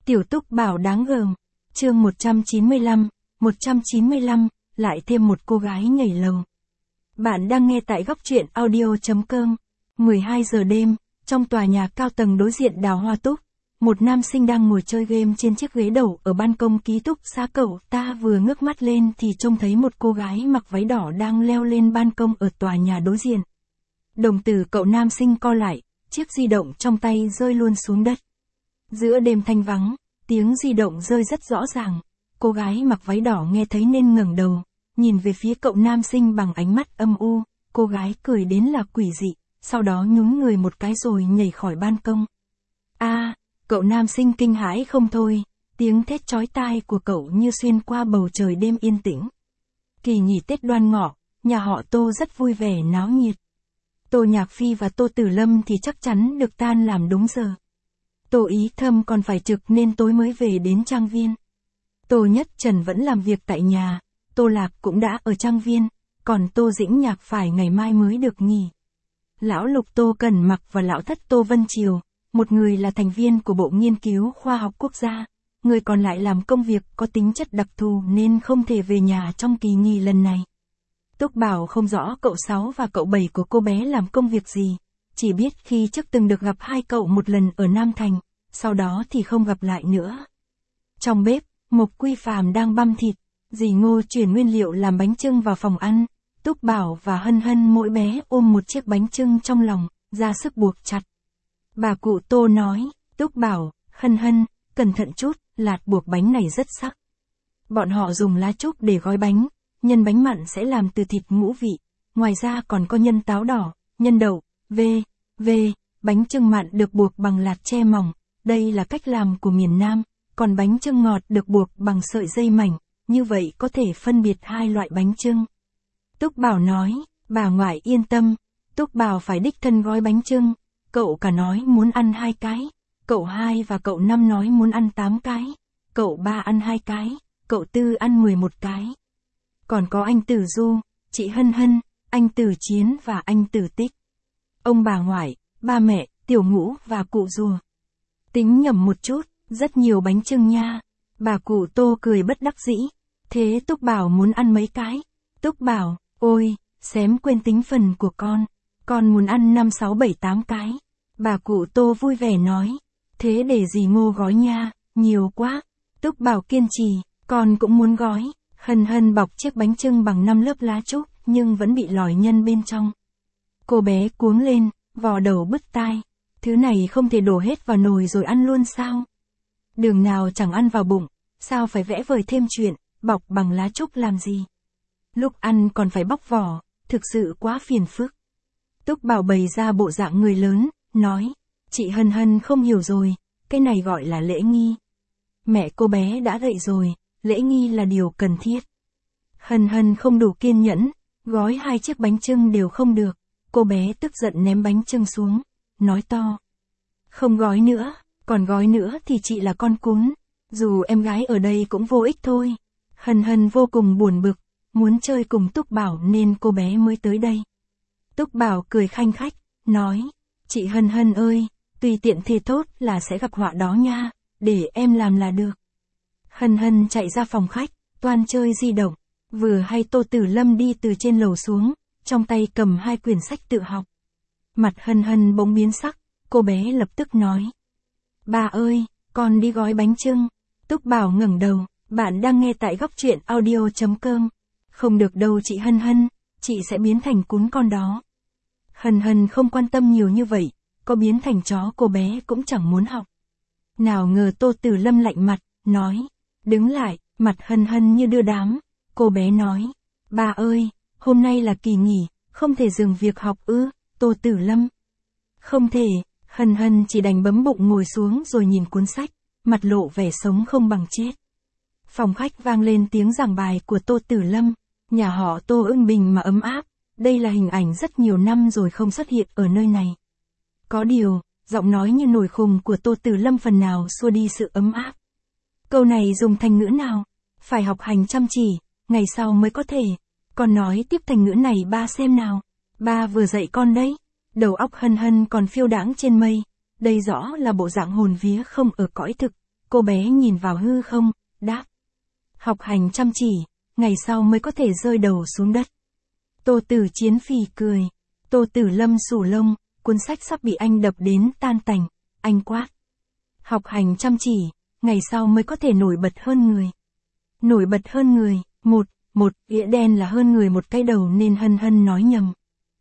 Tiểu Túc Bảo đáng gờm. Chương 195, lại thêm một cô gái nhảy lầu. Bạn đang nghe tại góc truyện audio.com. 12 giờ đêm, trong tòa nhà cao tầng đối diện Đào Hoa Túc, một nam sinh đang ngồi chơi game trên chiếc ghế đầu ở ban công ký túc xá cậu ta vừa ngước mắt lên thì trông thấy một cô gái mặc váy đỏ đang leo lên ban công ở tòa nhà đối diện. Đồng tử cậu nam sinh co lại, chiếc di động trong tay rơi luôn xuống đất. Giữa đêm thanh vắng, tiếng di động rơi rất rõ ràng. Cô gái mặc váy đỏ nghe thấy nên ngẩng đầu, nhìn về phía cậu nam sinh bằng ánh mắt âm u. Cô gái cười đến là quỷ dị, sau đó nhún người một cái rồi nhảy khỏi ban công. Cậu nam sinh kinh hãi không thôi, tiếng thét chói tai của cậu như xuyên qua bầu trời đêm yên tĩnh. Kỳ nghỉ Tết Đoan Ngọ, nhà họ Tô rất vui vẻ náo nhiệt. Tô Nhạc Phi và Tô Tử Lâm thì chắc chắn được tan làm đúng giờ. Tô Ý Thâm còn phải trực nên tối mới về đến trang viên. Tô Nhất Trần vẫn làm việc tại nhà, Tô Lạp cũng đã ở trang viên, còn Tô Dĩnh Nhạc phải ngày mai mới được nghỉ. Lão Lục Tô Cẩn Mặc và lão thất Tô Vân Triều, một người là thành viên của Bộ Nghiên cứu Khoa học Quốc gia, người còn lại làm công việc có tính chất đặc thù nên không thể về nhà trong kỳ nghỉ lần này. Túc Bảo không rõ cậu 6 và cậu 7 của cô bé làm công việc gì, chỉ biết khi trước từng được gặp hai cậu một lần ở Nam Thành, sau đó thì không gặp lại nữa. Trong bếp, Mộc Quy Phàm đang băm thịt, dì Ngô chuyển nguyên liệu làm bánh chưng vào phòng ăn. Túc Bảo và Hân Hân mỗi bé ôm một chiếc bánh chưng trong lòng, ra sức buộc chặt. Bà cụ Tô nói, Túc Bảo, Hân Hân, cẩn thận chút, lạt buộc bánh này rất sắc. Bọn họ dùng lá trúc để gói bánh, nhân bánh mặn sẽ làm từ thịt ngũ vị, ngoài ra còn có nhân táo đỏ, nhân đậu, bánh chưng mặn được buộc bằng lạt tre mỏng, đây là cách làm của miền Nam, còn bánh chưng ngọt được buộc bằng sợi dây mảnh, như vậy có thể phân biệt hai loại bánh chưng. Túc Bảo nói, bà ngoại yên tâm, Túc Bảo phải đích thân gói bánh chưng, cậu cả nói muốn ăn 2 cái, cậu 2 và cậu 5 nói muốn ăn 8 cái, cậu 3 ăn 2 cái, cậu 4 ăn 11 cái. Còn có anh Tử Du, chị Hân Hân, anh Tử Chiến và anh Tử Tích. Ông bà ngoại, ba mẹ, Tiểu Ngũ và cụ Rùa. Tính nhầm một chút, rất nhiều bánh chưng nha. Bà cụ Tô cười bất đắc dĩ. Thế Túc Bảo muốn ăn mấy cái? Túc Bảo, ôi, xém quên tính phần của con muốn ăn 5, 6, 7, 8 cái. Bà cụ Tô vui vẻ nói. Thế để dì Ngô gói nha, nhiều quá. Túc Bảo kiên trì, con cũng muốn gói. Hân Hân bọc chiếc bánh chưng bằng 5 lớp lá trúc, nhưng vẫn bị lòi nhân bên trong. Cô bé cuống lên, vò đầu bứt tai. Thứ này không thể đổ hết vào nồi rồi ăn luôn sao? Đường nào chẳng ăn vào bụng, sao phải vẽ vời thêm chuyện, bọc bằng lá trúc làm gì? Lúc ăn còn phải bóc vỏ, thực sự quá phiền phức. Túc Bảo bày ra bộ dạng người lớn, nói, chị Hân Hân không hiểu rồi, cái này gọi là lễ nghi. Mẹ cô bé đã dạy rồi, lễ nghi là điều cần thiết. Hân Hân không đủ kiên nhẫn, gói 2 chiếc bánh chưng đều không được, cô bé tức giận ném bánh chưng xuống, nói to. Không gói nữa, còn gói nữa thì chị là con cún, dù em gái ở đây cũng vô ích thôi. Hân Hân vô cùng buồn bực, muốn chơi cùng Túc Bảo nên cô bé mới tới đây. Túc Bảo cười khanh khách, nói, chị Hân Hân ơi, tùy tiện thì tốt là sẽ gặp họa đó nha, để em làm là được. Hân Hân chạy ra phòng khách, toan chơi di động, vừa hay Tô Tử Lâm đi từ trên lầu xuống, trong tay cầm 2 quyển sách tự học. Mặt Hân Hân bỗng biến sắc, cô bé lập tức nói. Bà ơi, con đi gói bánh chưng. Túc Bảo ngẩng đầu, bạn đang nghe tại góc truyện audio.com. Không được đâu chị Hân Hân, chị sẽ biến thành cún con đó. Hân Hân không quan tâm nhiều như vậy, có biến thành chó cô bé cũng chẳng muốn học. Nào ngờ Tô Tử Lâm lạnh mặt, nói. Đứng lại, mặt Hân Hân như đưa đám. Cô bé nói. Bà ơi, hôm nay là kỳ nghỉ, không thể dừng việc học ư, Tô Tử Lâm. Không thể, Hân Hân chỉ đành bấm bụng ngồi xuống rồi nhìn cuốn sách, mặt lộ vẻ sống không bằng chết. Phòng khách vang lên tiếng giảng bài của Tô Tử Lâm, nhà họ Tô ưng bình mà ấm áp, đây là hình ảnh rất nhiều năm rồi không xuất hiện ở nơi này. Có điều, giọng nói như nổi khùng của Tô Tử Lâm phần nào xua đi sự ấm áp. Câu này dùng thành ngữ nào? Phải học hành chăm chỉ, ngày sau mới có thể. Con nói tiếp thành ngữ này ba xem nào. Ba vừa dạy con đấy. Đầu óc Hân Hân còn phiêu đãng trên mây. Đây rõ là bộ dạng hồn vía không ở cõi thực. Cô bé nhìn vào hư không, đáp. Học hành chăm chỉ, ngày sau mới có thể rơi đầu xuống đất. Tô Tử Chiến phì cười. Tô Tử Lâm sù lông, cuốn sách sắp bị anh đập đến tan tành, anh quát. Học hành chăm chỉ, ngày sau mới có thể nổi bật hơn người. Nổi bật hơn người, một nghĩa đen là hơn người một cái đầu nên Hân Hân nói nhầm.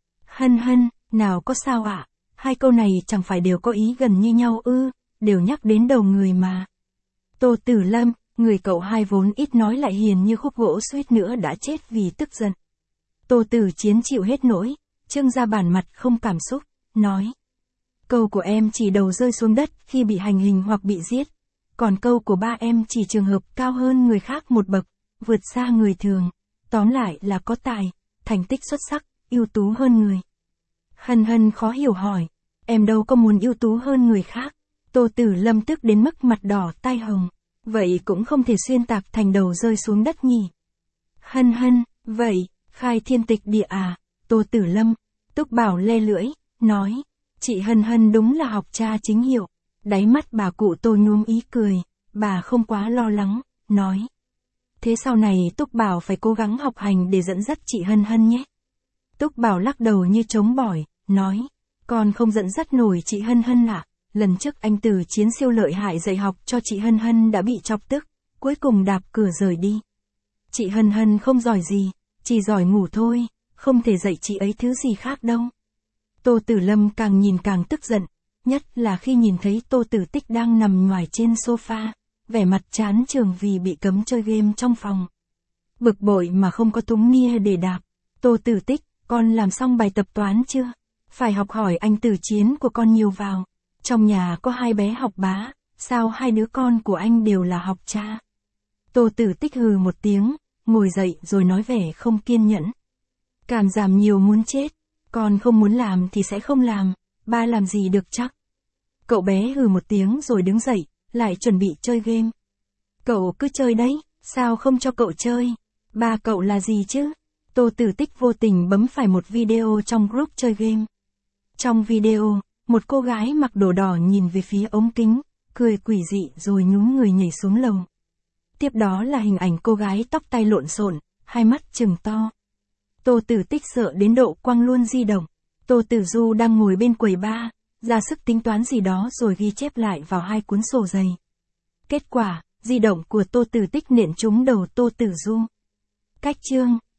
Hân Hân, nào có sao ạ, hai câu này chẳng phải đều có ý gần như nhau ư, đều nhắc đến đầu người mà. Tô Tử Lâm, người cậu hai vốn ít nói lại hiền như khúc gỗ suýt nữa đã chết vì tức giận. Tô Tử Chiến chịu hết nỗi, trưng ra bản mặt không cảm xúc, nói. Câu của em chỉ đầu rơi xuống đất khi bị hành hình hoặc bị giết. Còn câu của ba em chỉ trường hợp cao hơn người khác một bậc, vượt xa người thường. Tóm lại là có tài, thành tích xuất sắc, ưu tú hơn người. Hân Hân khó hiểu hỏi. Em đâu có muốn ưu tú hơn người khác. Tô Tử Lâm tức đến mức mặt đỏ tai hồng. Vậy cũng không thể xuyên tạc thành đầu rơi xuống đất nhỉ. Hân Hân, vậy, khai thiên tịch địa à? Tô Tử Lâm, Túc Bảo le lưỡi, nói. Chị Hân Hân đúng là học cha chính hiệu. Đáy mắt bà cụ Tô nhuốm ý cười, bà không quá lo lắng, nói. Thế sau này Túc Bảo phải cố gắng học hành để dẫn dắt chị Hân Hân nhé. Túc Bảo lắc đầu như trống bỏi, nói. Con không dẫn dắt nổi chị Hân Hân ạ. Lần trước anh Tử Chiến siêu lợi hại dạy học cho chị Hân Hân đã bị chọc tức, cuối cùng đạp cửa rời đi. Chị Hân Hân không giỏi gì, chỉ giỏi ngủ thôi, không thể dạy chị ấy thứ gì khác đâu. Tô Tử Lâm càng nhìn càng tức giận, nhất là khi nhìn thấy Tô Tử Tích đang nằm ngoài trên sofa, vẻ mặt chán chường vì bị cấm chơi game trong phòng. Bực bội mà không có thúng nia để đạp. Tô Tử Tích, con làm xong bài tập toán chưa? Phải học hỏi anh Tử Chiến của con nhiều vào. Trong nhà có hai bé học bá, sao hai đứa con của anh đều là học cha? Tô Tử Tích hừ một tiếng, ngồi dậy rồi nói vẻ không kiên nhẫn. Càn giảm nhiều muốn chết, con không muốn làm thì sẽ không làm, ba làm gì được chắc. Cậu bé hừ một tiếng rồi đứng dậy, lại chuẩn bị chơi game. Cậu cứ chơi đấy, sao không cho cậu chơi? Ba cậu là gì chứ? Tô Tử Tích vô tình bấm phải một video trong group chơi game. Trong video, một cô gái mặc đồ đỏ nhìn về phía ống kính, cười quỷ dị rồi nhún người nhảy xuống lầu. Tiếp đó là hình ảnh cô gái tóc tai lộn xộn, hai mắt trừng to. Tô Tử Tích sợ đến độ quăng luôn di động. Tô Tử Du đang ngồi bên quầy bar, ra sức tính toán gì đó rồi ghi chép lại vào hai cuốn sổ dày. Kết quả, di động của Tô Tử Tích nện trúng đầu Tô Tử Du. Cách chương